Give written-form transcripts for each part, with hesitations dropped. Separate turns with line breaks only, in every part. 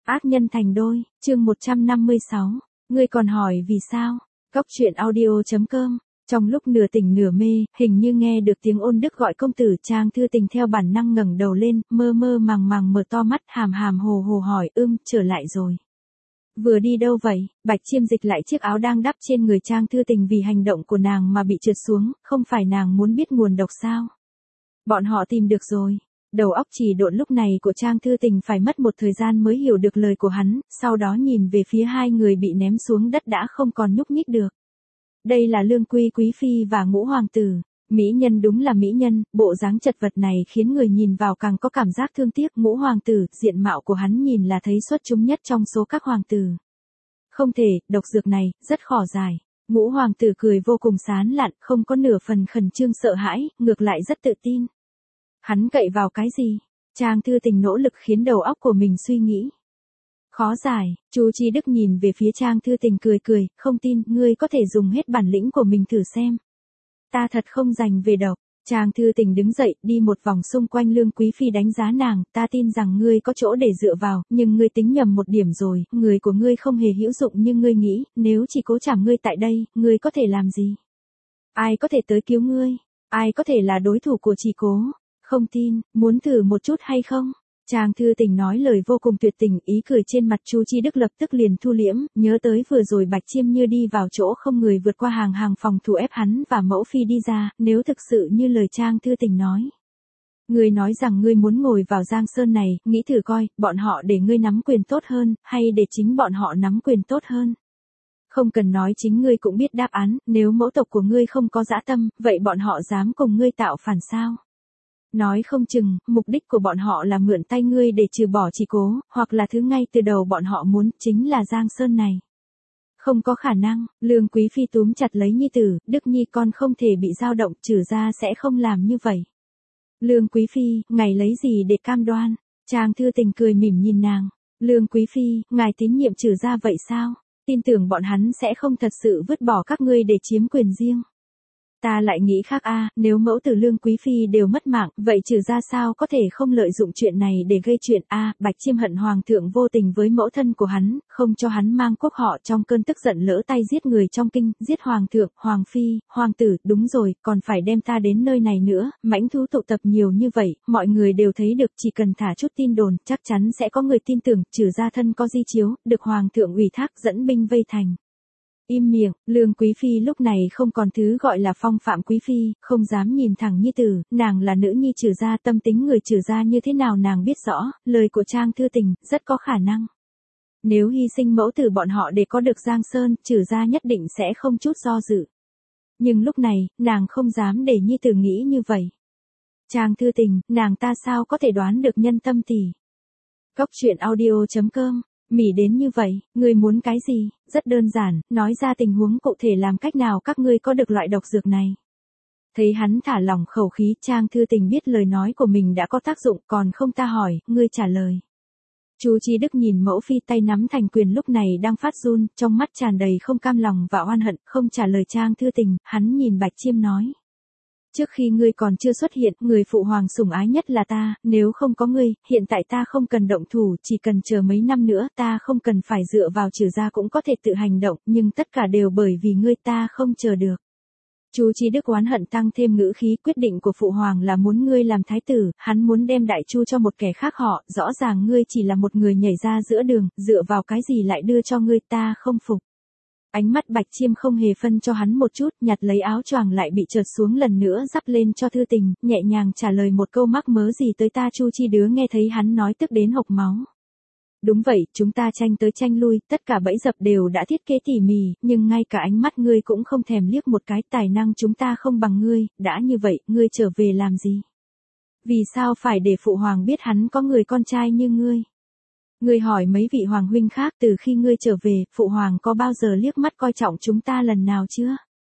Ác nhân thành đôi, chương 156. Ngươi còn hỏi vì sao? Cóc truyện audio.com. Trong lúc nửa tỉnh nửa mê, hình như nghe được tiếng ôn đức gọi công tử. Trang Thư Tình theo bản năng ngẩng đầu lên, mơ mơ màng màng mở to mắt, hàm hàm hồ hồ hỏi, trở lại rồi. Vừa đi đâu vậy? Bạch Chiêm dịch lại chiếc áo đang đắp trên người Trang Thư Tình vì hành động của nàng mà bị trượt xuống, không phải nàng muốn biết nguồn độc sao? Bọn họ tìm được rồi. Đầu óc chỉ độn lúc này của Trang Thư Tình phải mất một thời gian mới hiểu được lời của hắn, sau đó nhìn về phía hai người bị ném xuống đất đã không còn nhúc nhích được. Đây là Lương Quý Quý Phi và Ngũ Hoàng tử. Mỹ nhân đúng là mỹ nhân, bộ dáng chật vật này khiến người nhìn vào càng có cảm giác thương tiếc. Ngũ Hoàng tử, diện mạo của hắn nhìn là thấy xuất chúng nhất trong số các hoàng tử. Không thể, độc dược này, rất khó giải. Ngũ Hoàng tử cười vô cùng sán lạn, không có nửa phần khẩn trương sợ hãi, ngược lại rất tự tin. Hắn cậy vào cái gì? Trang Thư Tình nỗ lực khiến đầu óc của mình suy nghĩ. Khó giải, Chu Chi Đức nhìn về phía Trang Thư Tình cười cười, không tin, ngươi có thể dùng hết bản lĩnh của mình thử xem. Ta thật không rành về độc. Trang Thư Tình đứng dậy, đi một vòng xung quanh Lương Quý Phi đánh giá nàng, ta tin rằng ngươi có chỗ để dựa vào, nhưng ngươi tính nhầm một điểm rồi, người của ngươi không hề hữu dụng như ngươi nghĩ, nếu chỉ cố chảm ngươi tại đây, ngươi có thể làm gì? Ai có thể tới cứu ngươi? Ai có thể là đối thủ của chỉ cố? Không tin, muốn thử một chút hay không? Trang Thư Tình nói lời vô cùng tuyệt tình, ý cười trên mặt Chu Chi Đức lập tức liền thu liễm, nhớ tới vừa rồi Bạch Chiêm như đi vào chỗ không người vượt qua hàng phòng thủ ép hắn và mẫu phi đi ra, nếu thực sự như lời Trang Thư Tình nói. Ngươi nói rằng ngươi muốn ngồi vào Giang Sơn này, nghĩ thử coi, bọn họ để ngươi nắm quyền tốt hơn, hay để chính bọn họ nắm quyền tốt hơn. Không cần nói chính ngươi cũng biết đáp án, nếu mẫu tộc của ngươi không có dã tâm, vậy bọn họ dám cùng ngươi tạo phản sao? Nói không chừng, mục đích của bọn họ là mượn tay ngươi để trừ bỏ chỉ cố, hoặc là thứ ngay từ đầu bọn họ muốn, chính là Giang Sơn này. Không có khả năng, Lương Quý Phi túm chặt lấy nhi tử, Đức Nhi con không thể bị dao động, Trừ gia sẽ không làm như vậy. Lương Quý Phi, ngài lấy gì để cam đoan? Trang Thư Tình cười mỉm nhìn nàng. Lương Quý Phi, ngài tín nhiệm Trừ gia vậy sao? Tin tưởng bọn hắn sẽ không thật sự vứt bỏ các ngươi để chiếm quyền riêng. Ta lại nghĩ khác nếu mẫu tử Lương Quý Phi đều mất mạng, vậy Trừ gia sao có thể không lợi dụng chuyện này để gây chuyện Bạch Chiêm hận Hoàng thượng vô tình với mẫu thân của hắn, không cho hắn mang quốc họ trong cơn tức giận lỡ tay giết người trong kinh, giết Hoàng thượng, Hoàng Phi, Hoàng tử, đúng rồi, còn phải đem ta đến nơi này nữa, mãnh thú tụ tập nhiều như vậy, mọi người đều thấy được, chỉ cần thả chút tin đồn, chắc chắn sẽ có người tin tưởng, Trừ gia thân có di chiếu, được Hoàng thượng ủy thác dẫn binh vây thành. Im miệng, Lương Quý Phi lúc này không còn thứ gọi là phong phạm Quý Phi, không dám nhìn thẳng nhi tử, nàng là nữ nhi Trừ gia, tâm tính người Trừ gia như thế nào nàng biết rõ, lời của Trang Thư Tình, rất có khả năng. Nếu hy sinh mẫu tử bọn họ để có được Giang Sơn, Trừ gia nhất định sẽ không chút do dự. Nhưng lúc này, nàng không dám để nhi tử nghĩ như vậy. Trang Thư Tình, nàng ta sao có thể đoán được nhân tâm tỷ. Cóc truyện audio.com. Mỉ đến như vậy, ngươi muốn cái gì? Rất đơn giản, nói ra tình huống cụ thể làm cách nào các ngươi có được loại độc dược này. Thấy hắn thả lỏng khẩu khí, Trang Thư Tình biết lời nói của mình đã có tác dụng, còn không ta hỏi, ngươi trả lời. Chu Chi Đức nhìn mẫu phi tay nắm thành quyền lúc này đang phát run, trong mắt tràn đầy không cam lòng và oan hận, không trả lời Trang Thư Tình, hắn nhìn Bạch Chiêm nói. Trước khi ngươi còn chưa xuất hiện, người phụ hoàng sủng ái nhất là ta, nếu không có ngươi, hiện tại ta không cần động thủ, chỉ cần chờ mấy năm nữa, ta không cần phải dựa vào Trừ gia cũng có thể tự hành động, nhưng tất cả đều bởi vì ngươi ta không chờ được. Chu Chi Đức oán hận tăng thêm ngữ khí, quyết định của phụ hoàng là muốn ngươi làm thái tử, hắn muốn đem Đại Chu cho một kẻ khác họ, rõ ràng ngươi chỉ là một người nhảy ra giữa đường, dựa vào cái gì lại đưa cho ngươi, ta không phục. Ánh mắt Bạch Chiêm không hề phân cho hắn một chút, nhặt lấy áo choàng lại bị trượt xuống lần nữa dắp lên cho Thư Tình, nhẹ nhàng trả lời một câu mắc mớ gì tới ta. Chu Chi đứa nghe thấy hắn nói tức đến hộc máu. Đúng vậy, chúng ta tranh tới tranh lui, tất cả bẫy dập đều đã thiết kế tỉ mỉ, nhưng ngay cả ánh mắt ngươi cũng không thèm liếc một cái, tài năng chúng ta không bằng ngươi, đã như vậy, ngươi trở về làm gì? Vì sao phải để phụ hoàng biết hắn có người con trai như ngươi? Ngươi hỏi mấy vị hoàng huynh khác từ khi ngươi trở về, phụ hoàng có bao giờ liếc mắt coi trọng chúng ta lần nào chưa?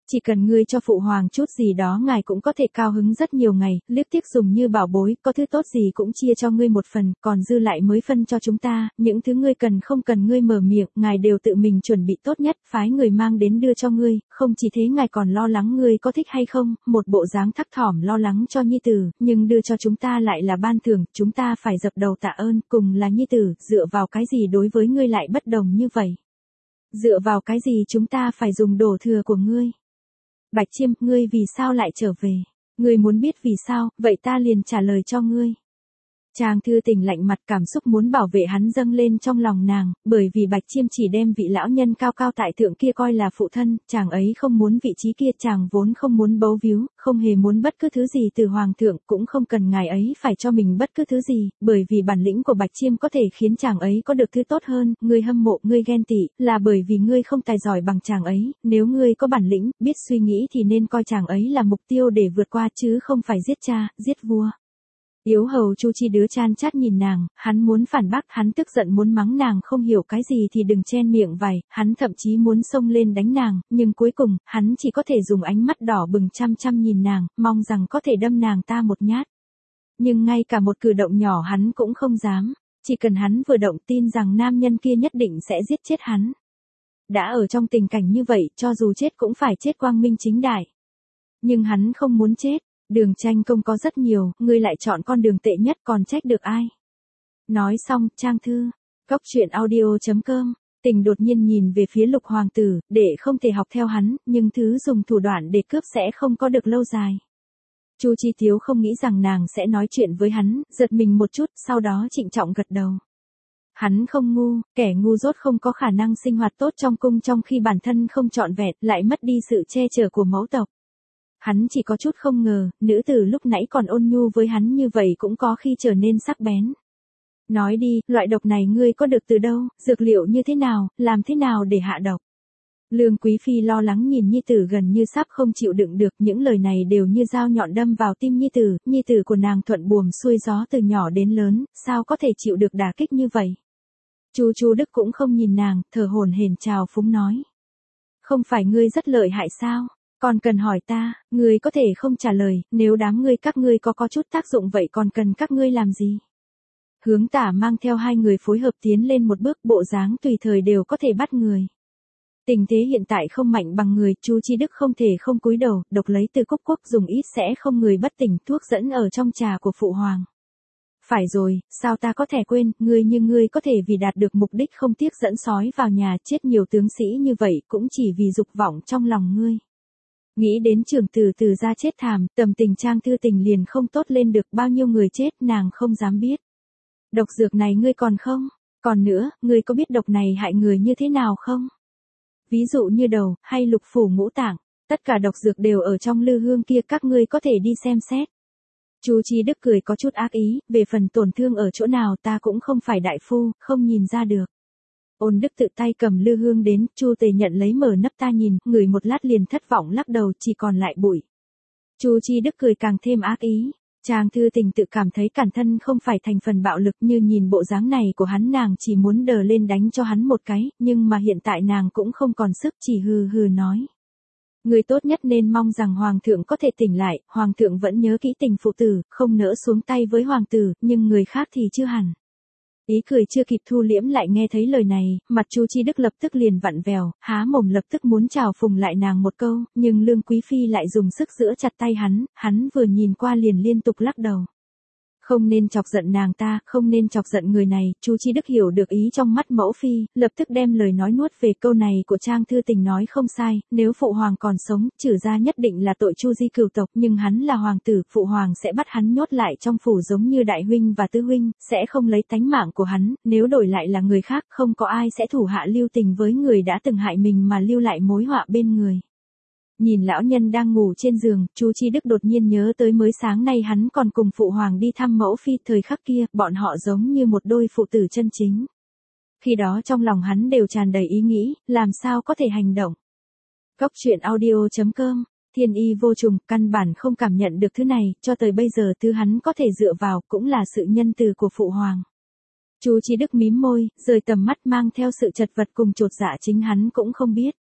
Chỉ cần ngươi cho phụ hoàng chút gì đó ngài cũng có thể cao hứng rất nhiều ngày, liếc tiếc dùng như bảo bối, có thứ tốt gì cũng chia cho ngươi một phần, còn dư lại mới phân cho chúng ta, những thứ ngươi cần không cần ngươi mở miệng, ngài đều tự mình chuẩn bị tốt nhất, phái người mang đến đưa cho ngươi, không chỉ thế ngài còn lo lắng ngươi có thích hay không, một bộ dáng thắc thỏm lo lắng cho nhi tử, nhưng đưa cho chúng ta lại là ban thưởng, chúng ta phải dập đầu tạ ơn, cùng là nhi tử, dựa vào cái gì đối với ngươi lại bất đồng như vậy? Dựa vào cái gì chúng ta phải dùng đổ thừa của ngươi? Bạch Chiêm, ngươi vì sao lại trở về? Ngươi muốn biết vì sao, vậy ta liền trả lời cho ngươi. Trang Thư Tình lạnh mặt, cảm xúc muốn bảo vệ hắn dâng lên trong lòng nàng, bởi vì Bạch Chiêm chỉ đem vị lão nhân cao cao tại thượng kia coi là phụ thân, chàng ấy không muốn vị trí kia, chàng vốn không muốn bấu víu, không hề muốn bất cứ thứ gì từ hoàng thượng, cũng không cần ngài ấy phải cho mình bất cứ thứ gì, bởi vì bản lĩnh của Bạch Chiêm có thể khiến chàng ấy có được thứ tốt hơn, ngươi hâm mộ, ngươi ghen tị, là bởi vì ngươi không tài giỏi bằng chàng ấy, nếu ngươi có bản lĩnh, biết suy nghĩ thì nên coi chàng ấy là mục tiêu để vượt qua chứ không phải giết cha, giết vua. Yếu hầu Chu Chi đứa chan chát nhìn nàng, hắn muốn phản bác, hắn tức giận muốn mắng nàng không hiểu cái gì thì đừng chen miệng vài, hắn thậm chí muốn xông lên đánh nàng, nhưng cuối cùng, hắn chỉ có thể dùng ánh mắt đỏ bừng chăm chăm nhìn nàng, mong rằng có thể đâm nàng ta một nhát. Nhưng ngay cả một cử động nhỏ hắn cũng không dám, chỉ cần hắn vừa động tin rằng nam nhân kia nhất định sẽ giết chết hắn. Đã ở trong tình cảnh như vậy, cho dù chết cũng phải chết quang minh chính đại. Nhưng hắn không muốn chết. Đường tranh công có rất nhiều, ngươi lại chọn con đường tệ nhất còn trách được ai. Nói xong, Trang Thư, Cóc truyện audio.com, Tình đột nhiên nhìn về phía Lục hoàng tử, để không thể học theo hắn, nhưng thứ dùng thủ đoạn để cướp sẽ không có được lâu dài. Chu Chi Tiếu không nghĩ rằng nàng sẽ nói chuyện với hắn, giật mình một chút, sau đó trịnh trọng gật đầu. Hắn không ngu, kẻ ngu dốt không có khả năng sinh hoạt tốt trong cung trong khi bản thân không trọn vẹn, lại mất đi sự che chở của mẫu tộc. Hắn chỉ có chút không ngờ, nữ tử lúc nãy còn ôn nhu với hắn như vậy cũng có khi trở nên sắc bén. Nói đi, loại độc này ngươi có được từ đâu, dược liệu như thế nào, làm thế nào để hạ độc? Lương Quý Phi lo lắng nhìn nhi tử gần như sắp không chịu đựng được, những lời này đều như dao nhọn đâm vào tim nhi tử của nàng thuận buồm xuôi gió từ nhỏ đến lớn, sao có thể chịu được đả kích như vậy? Chu Đức cũng không nhìn nàng, thở hổn hển chào phúng nói. Không phải ngươi rất lợi hại sao? Còn cần hỏi ta, ngươi có thể không trả lời, nếu đám ngươi các ngươi có chút tác dụng vậy còn cần các ngươi làm gì? Hướng Tả mang theo hai người phối hợp tiến lên một bước, bộ dáng tùy thời đều có thể bắt người. Tình thế hiện tại không mạnh bằng người, Chu Chi Đức không thể không cúi đầu, độc lấy từ cốc quốc dùng ít sẽ không người bất tỉnh, thuốc dẫn ở trong trà của phụ hoàng. Phải rồi, sao ta có thể quên, ngươi như ngươi có thể vì đạt được mục đích không tiếc dẫn sói vào nhà chết nhiều tướng sĩ như vậy cũng chỉ vì dục vọng trong lòng ngươi. Nghĩ đến Trường Tử từ ra chết thảm, tâm tình Trang Thư Tình liền không tốt lên được, bao nhiêu người chết nàng không dám biết. Độc dược này ngươi còn không? Còn nữa, ngươi có biết độc này hại người như thế nào không? Ví dụ như đầu, hay lục phủ ngũ tạng, tất cả độc dược đều ở trong lư hương kia, các ngươi có thể đi xem xét. Chu Chi Đức cười có chút ác ý, về phần tổn thương ở chỗ nào ta cũng không phải đại phu, không nhìn ra được. Ôn Đức tự tay cầm lư hương đến, Chu Tề nhận lấy mở nắp ta nhìn, ngửi một lát liền thất vọng lắc đầu, chỉ còn lại bụi. Chu Chi Đức cười càng thêm ác ý. Trang Thư Tình tự cảm thấy bản thân không phải thành phần bạo lực, như nhìn bộ dáng này của hắn nàng chỉ muốn đờ lên đánh cho hắn một cái, nhưng mà hiện tại nàng cũng không còn sức, chỉ hừ hừ nói. Người tốt nhất nên mong rằng hoàng thượng có thể tỉnh lại, hoàng thượng vẫn nhớ kỹ tình phụ tử, không nỡ xuống tay với hoàng tử, nhưng người khác thì chưa hẳn. Ý cười chưa kịp thu liễm lại nghe thấy lời này, mặt Chu Chi Đức lập tức liền vặn vẹo, há mồm lập tức muốn chào phùng lại nàng một câu, nhưng Lương Quý Phi lại dùng sức giữ chặt tay hắn vừa nhìn qua liền liên tục lắc đầu. Không nên chọc giận nàng ta, không nên chọc giận người này, Chu Chi Đức hiểu được ý trong mắt mẫu phi, lập tức đem lời nói nuốt về câu này của Trang Thư Tình nói không sai, nếu phụ hoàng còn sống, trừ ra nhất định là tội Chu di cửu tộc, nhưng hắn là hoàng tử, phụ hoàng sẽ bắt hắn nhốt lại trong phủ giống như đại huynh và tứ huynh, sẽ không lấy tánh mạng của hắn, nếu đổi lại là người khác, không có ai sẽ thủ hạ lưu tình với người đã từng hại mình mà lưu lại mối họa bên người. Nhìn lão nhân đang ngủ trên giường, Chu Chi Đức đột nhiên nhớ tới mới sáng nay hắn còn cùng phụ hoàng đi thăm mẫu phi, thời khắc kia, bọn họ giống như một đôi phụ tử chân chính. Khi đó trong lòng hắn đều tràn đầy ý nghĩ, làm sao có thể hành động. Cóc truyện audio.com, Thiên Y vô trùng, căn bản không cảm nhận được thứ này, cho tới bây giờ thứ hắn có thể dựa vào cũng là sự nhân từ của phụ hoàng. Chu Chi Đức mím môi, rời tầm mắt mang theo sự chật vật cùng chột dạ chính hắn cũng không biết.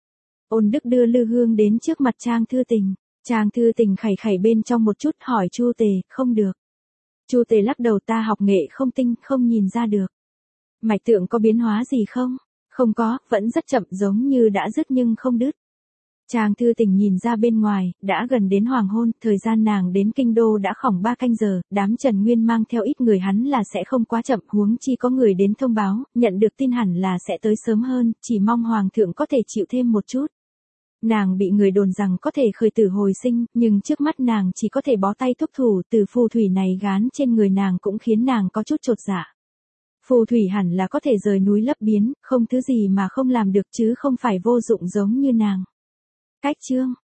Ôn Đức đưa lư hương đến trước mặt Trang Thư Tình. Trang Thư Tình khẩy khẩy bên trong một chút hỏi Chu Tề, không được. Chu Tề lắc đầu, ta học nghệ không tinh, không nhìn ra được. Mạch tượng có biến hóa gì không? Không có, vẫn rất chậm, giống như đã dứt nhưng không đứt. Trang Thư Tình nhìn ra bên ngoài, đã gần đến hoàng hôn, thời gian nàng đến kinh đô đã khỏng 3 canh giờ, đám Trần Nguyên mang theo ít người hắn là sẽ không quá chậm, huống chi có người đến thông báo, nhận được tin hẳn là sẽ tới sớm hơn, chỉ mong hoàng thượng có thể chịu thêm một chút. Nàng bị người đồn rằng có thể khởi tử hồi sinh, nhưng trước mắt nàng chỉ có thể bó tay thúc thủ, từ phù thủy này gán trên người nàng cũng khiến nàng có chút chột dạ. Phù thủy hẳn là có thể rời núi lấp biến, không thứ gì mà không làm được chứ không phải vô dụng giống như nàng. Cách chương